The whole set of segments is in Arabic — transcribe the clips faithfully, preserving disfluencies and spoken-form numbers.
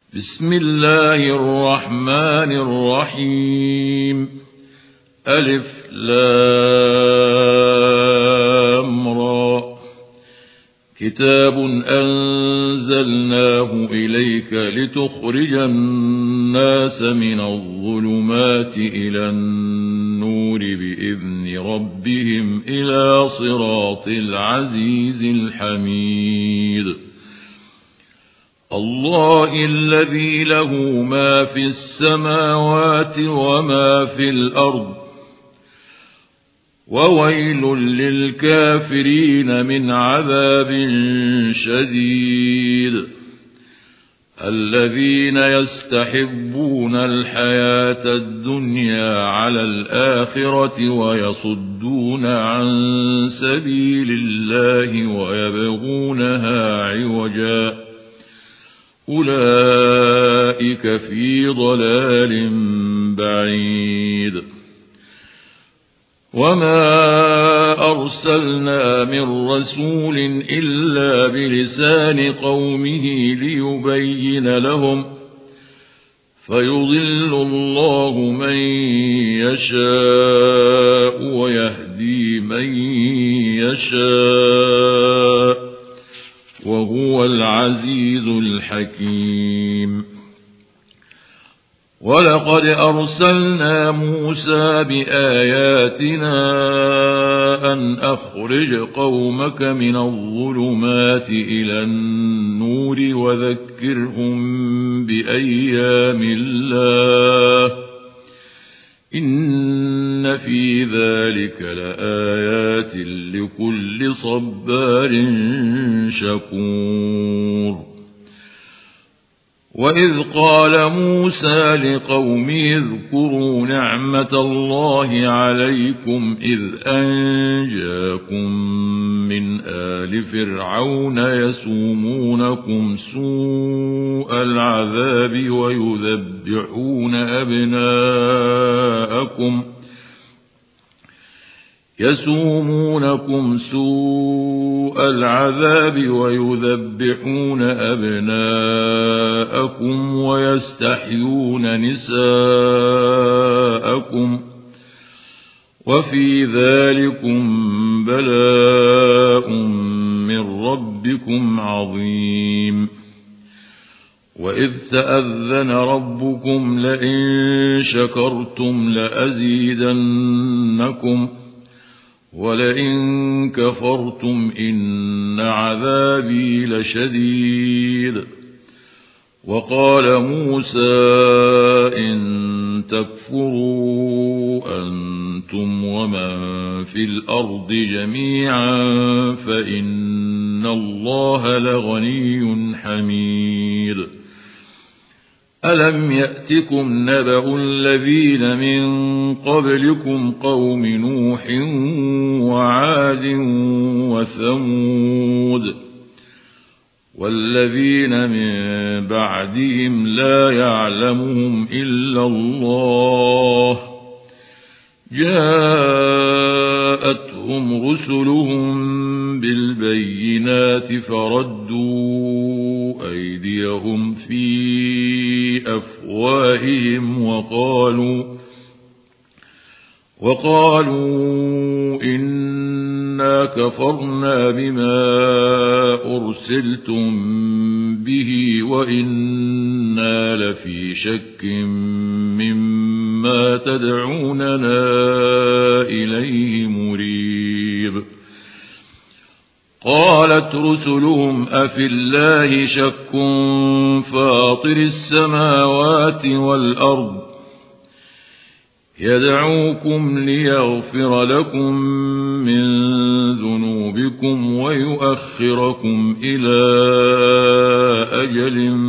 بسم الله الرحمن الرحيم. ألف لام را. كتاب أنزلناه إليك لتخرج الناس من الظلمات إلى النور بإذن ربهم إلى صراط العزيز الحميد. الله الذي له ما في السماوات وما في الأرض، وويل للكافرين من عذاب شديد. الذين يستحبون الحياة الدنيا على الآخرة ويصدون عن سبيل الله ويبغونها عوجا، أولئك في ضلال بعيد. وما أرسلنا من رسول إلا بلسان قومه ليبين لهم، فيضل الله من يشاء ويهدي من يشاء، وهو العزيز الحكيم. ولقد أرسلنا موسى بآياتنا أن أخرج قومك من الظلمات إلى النور وذكرهم بأيام الله، إن في ذلك لآيات لكل صبار شكور. وإذ قال موسى لقومه اذكروا نعمة الله عليكم إذ أنجاكم من آل فرعون يسومونكم سوء العذاب ويذبحون أبناءكم يسومونكم سوء العذاب ويذبحون أبناءكم ويستحيون نساءكم، وفي ذلكم بلاء من ربكم عظيم. وإذ تأذن ربكم لئن شكرتم لأزيدنكم ولئن كفرتم إن عذابي لشديد. وقال موسى إن تكفروا أنتم ومن في الأرض جميعا فإن الله لغني حميد. ألم يأتكم نبأ الذين من قبلكم قوم نوح وعاد وثمود والذين من بعدهم لا يعلمهم إلا الله، جاءتهم رسلهم بالبينات فردوا أيديهم في أفواههم وقالوا وقالوا إنا كفرنا بما أرسلتم به وإنا لفي شك مما تدعوننا إليه مريب. قالت رسلهم أفي الله شك فاطر السماوات والأرض يدعوكم ليغفر لكم من ذنوبكم ويؤخركم إلى أجل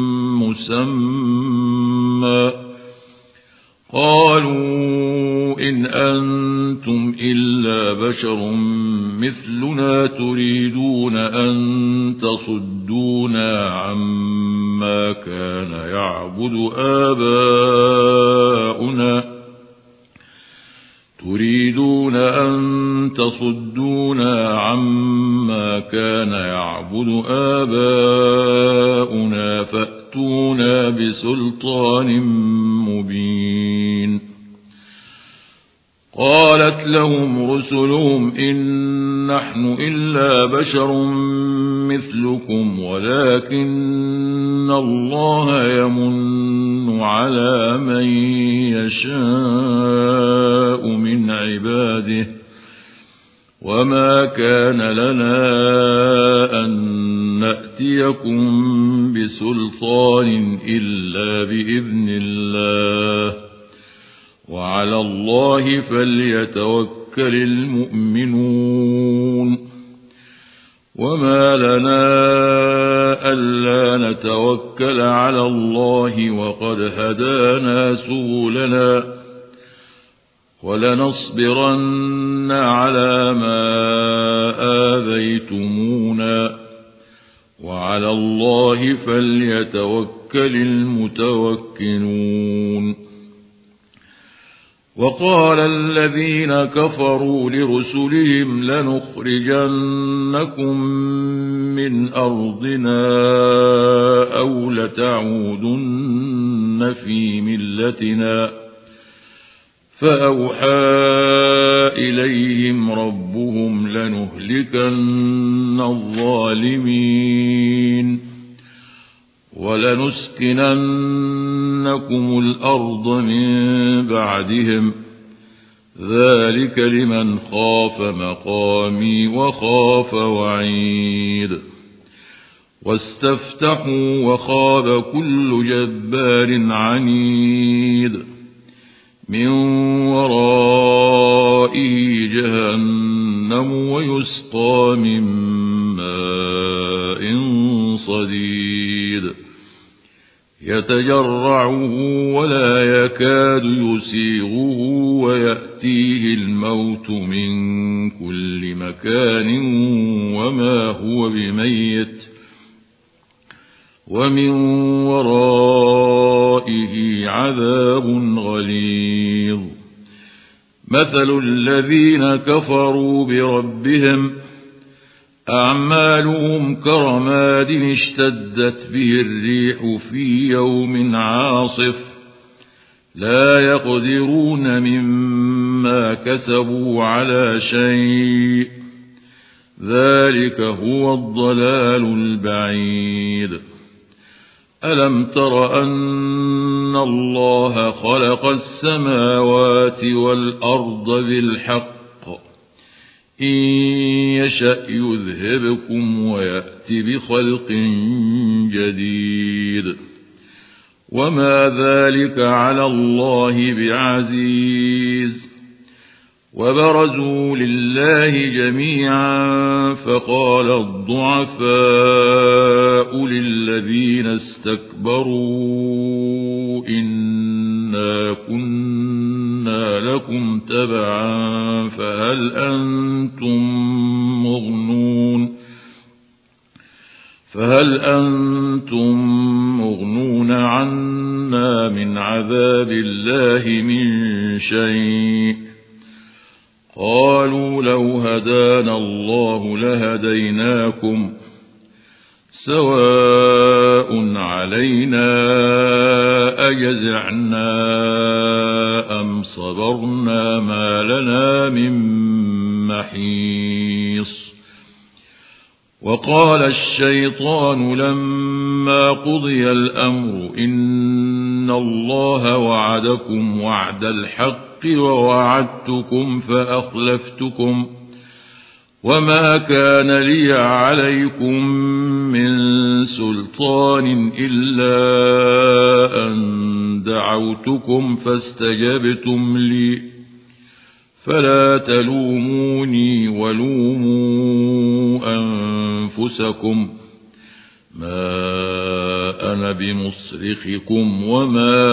مسمى، قالوا إن أنتم إلا بشر مثلنا تريدون أن تصدونا عما كان يعبد آباؤنا تريدون أن تصدونا عما كان يعبد آباؤنا فأتوا تأتونا بسلطان مبين قالت لهم رسلهم إن نحن إلا بشر مثلكم ولكن الله يمن على من يشاء من عباده وما كان لنا أن نأتيكم بسلطان إلا بإذن الله وعلى الله فليتوكل المؤمنون وما لنا ألا نتوكل على الله وقد هدانا سبلنا ولنصبرن على ما آذيتمونا وعلى الله فليتوكل المتوكلون وقال الذين كفروا لرسلهم لنخرجنكم من أرضنا أو لتعودن في ملتنا فأوحى إليهم ربهم لنهلكن الظالمين ولنسكننكم الأرض من بعدهم ذلك لمن خاف مقامي وخاف وعيد واستفتحوا وخاب كل جبار عنيد من ورائه جهنم ويسقى من ماء صديد يتجرعه ولا يكاد يسيغه ويأتيه الموت من كل مكان وما هو بميت ومن ورائه عذاب غليظ مثل الذين كفروا بربهم أعمالهم كرماد اشتدت به الريح في يوم عاصف لا يقدرون مما كسبوا على شيء ذلك هو الضلال البعيد ألم تر أن الله خلق السماوات والأرض بالحق إن يشأ يذهبكم ويأتي بخلق جديد وما ذلك على الله بعزيز وبرزوا لله جميعا فقال الضعفاء للذين استكبروا إنا كنا لكم تبعا فهل أنتم مغنون فهل أنتم مغنون عنا من عذاب الله من شيء قالوا لو هدانا الله لهديناكم سواء علينا أجزعنا أم صبرنا ما لنا من محيص وقال الشيطان لما قضي الأمر إن الله وعدكم وعد الحق ووعدتكم فأخلفتكم وما كان لي عليكم من سلطان إلا أن دعوتكم فاستجبتم لي فلا تلوموني ولوموا أنفسكم ما أنا بمصرخكم وما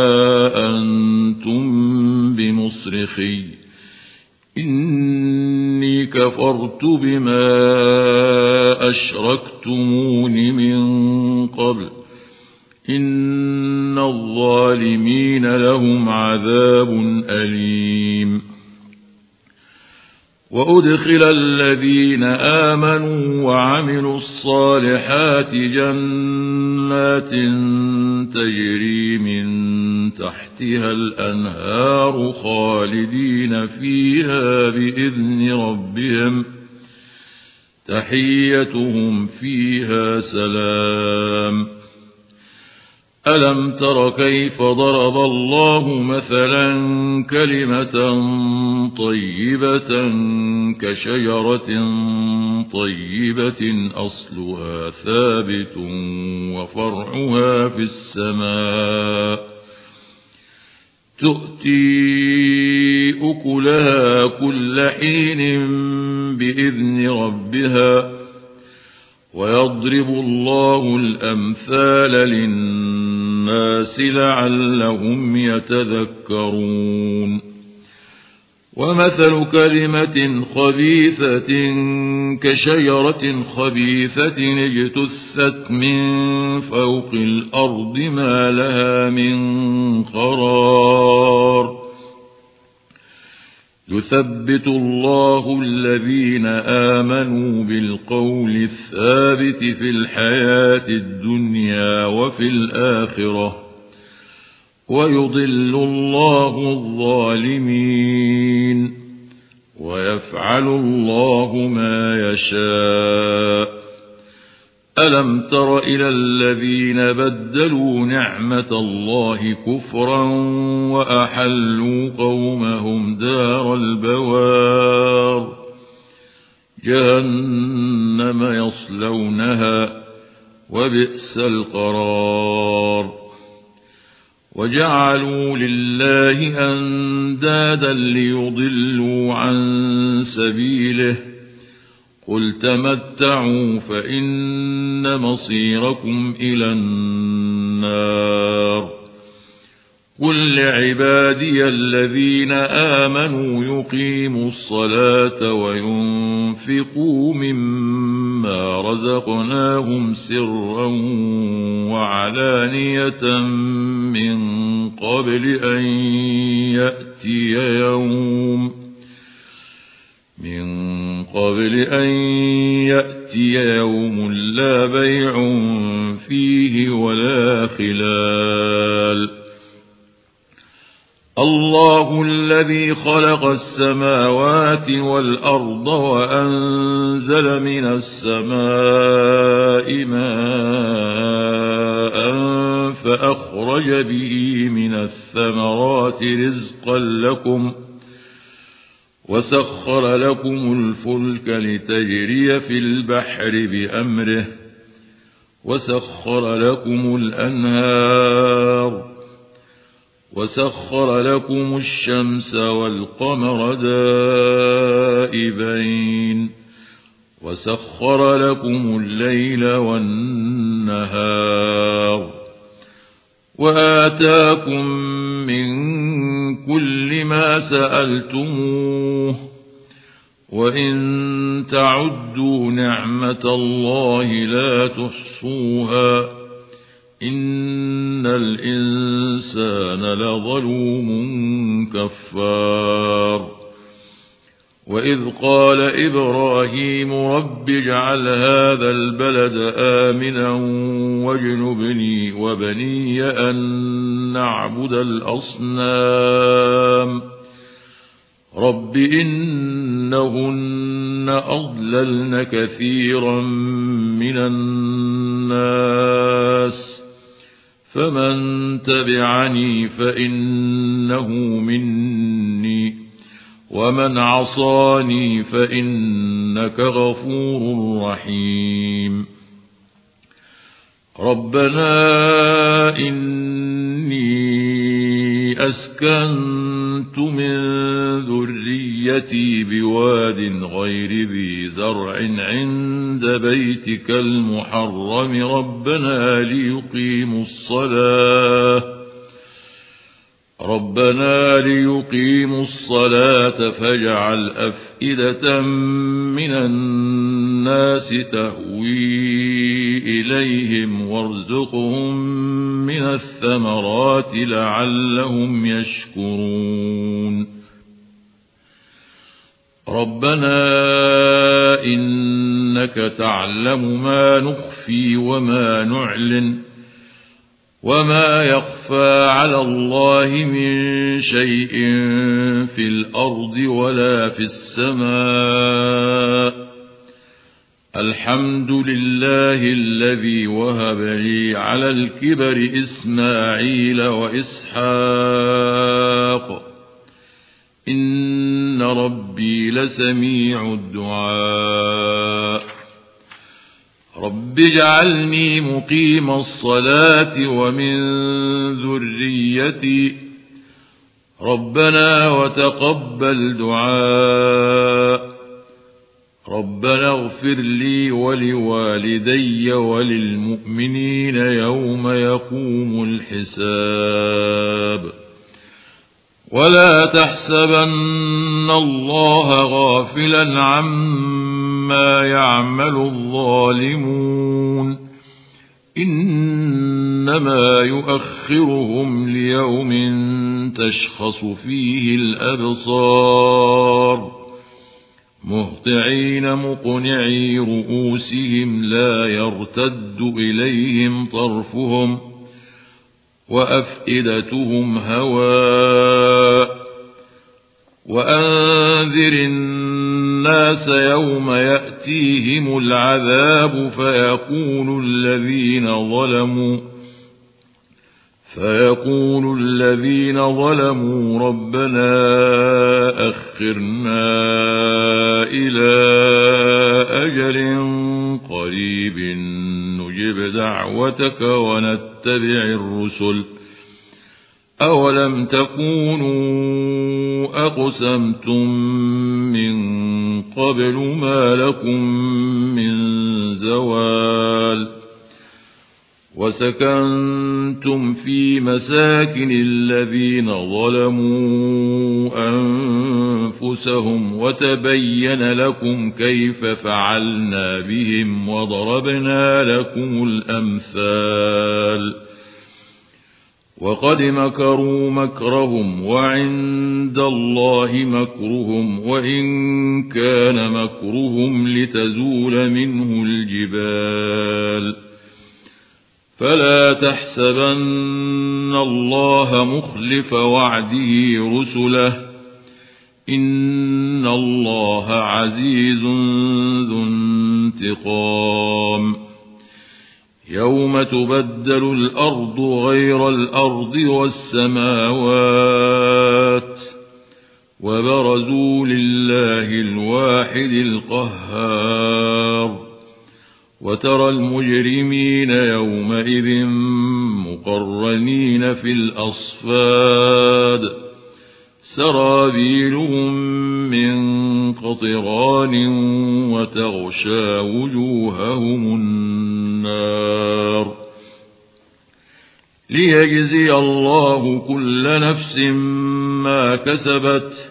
أنتم بمصرخي إني كفرت بما أشركتمون من قبل إن الظالمين لهم عذاب أليم وأدخل الذين آمنوا وعملوا الصالحات جنات جنات تجري من تحتها الأنهار خالدين فيها بإذن ربهم تحيتهم فيها سلام. ألم تر كيف ضرب الله مثلا كلمة طيبة كشجرة طيبة أصلها ثابت وفرعها في السماء تؤتي أكلها كل حين بإذن ربها ويضرب الله الأمثال للناس لعلهم يتذكرون. ومثل كلمة خبيثة كشجرة خبيثة اجتثت من فوق الأرض ما لها من قرار. يثبت الله الذين آمنوا بالقول الثابت في الحياة الدنيا وفي الآخرة ويضل الله الظالمين ويفعل الله ما يشاء. ألم تر إلى الذين بدلوا نعمة الله كفرا وأحلوا قومهم دار البوار جهنم يصلونها وبئس القرار. وجعلوا لله أندادا ليضلوا عن سبيله قل تمتعوا فإن مصيركم إلى النار. قل لعبادي الذين آمنوا يقيموا الصلاة وينفقوا مما رزقناهم سرا وعلانية من قبل أن يأتي يوم من قبل أن يأتي يوم لا بيع فيه ولا خلال. الله الذي خلق السماوات والأرض وأنزل من السماء ماء فأخرج به من الثمرات رزقا لكم وسخر لكم الفلك لتجري في البحر بأمره وسخر لكم الأنهار وسخر لكم الشمس والقمر دائبين وسخر لكم الليل والنهار وآتاكم من كل ما سألتموه وإن تعدوا نعمة الله لا تحصوها إن الإنسان لظلوم كفار. وإذ قال إبراهيم رب اجعل هذا البلد آمنا واجنبني وبني أن نعبد الأصنام رب إنهن أضللن كثيرا من الناس فمن تبعني فإنه مني ومن عصاني فإنك غفور رحيم. ربنا إني أسكنت من ذريتي بواد غير ذي زرع عند بيتك المحرم ربنا ليقيموا الصلاة ربنا ليقيموا الصلاة فاجعل أفئدة من الناس تهوي إليهم وارزقهم من الثمرات لعلهم يشكرون. ربنا إنك تعلم ما نخفي وما نعلن وما يخفى على الله من شيء في الأرض ولا في السماء. الحمد لله الذي وهب لي على الكبر إسماعيل وإسحاق إن ربي لسميع الدعاء. رب اجعلني مقيم الصلاة ومن ذريتي ربنا وتقبل دعاء. ربنا اغفر لي ولوالدي وللمؤمنين يوم يقوم الحساب. ولا تحسبن الله غافلا عما يعمل الظالمون إنما يؤخرهم ليوم تشخص فيه الأبصار مهطعين مقنعي رؤوسهم لا يرتد إليهم طرفهم وأفئدتهم هواء. وأنذر الناس يوم يأتيهم العذاب فيقول الذين ظلموا فيقول الذين ظلموا ربنا أخرنا إلى أجل قريب نجب دعوتك ونتبع الرسل أولم تكونوا أقسمتم من قبل ما لكم من زوال. وسكنتم في مساكن الذين ظلموا أنفسهم وتبين لكم كيف فعلنا بهم وضربنا لكم الأمثال. وقد مكروا مكرهم وعند الله مكرهم وإن كان مكرهم لتزول منه الجبال. فلا تحسبن الله مخلف وعده رسله إن الله عزيز ذو انتقام. يوم تبدل الأرض غير الأرض والسماوات وبرزوا لله الواحد القهار. وترى المجرمين يومئذ مقرنين في الأصفاد سرابيلهم من قطران وتغشى وجوههم النار. ليجزي الله كل نفس ما كسبت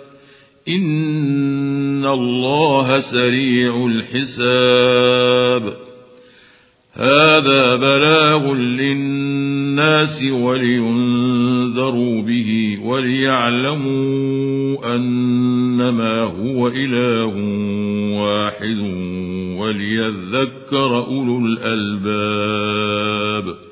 إن الله سريع الحساب. هذا بلاغ للناس ولينذروا به وليعلموا أنما هو إله واحد وليذكر أولو الألباب.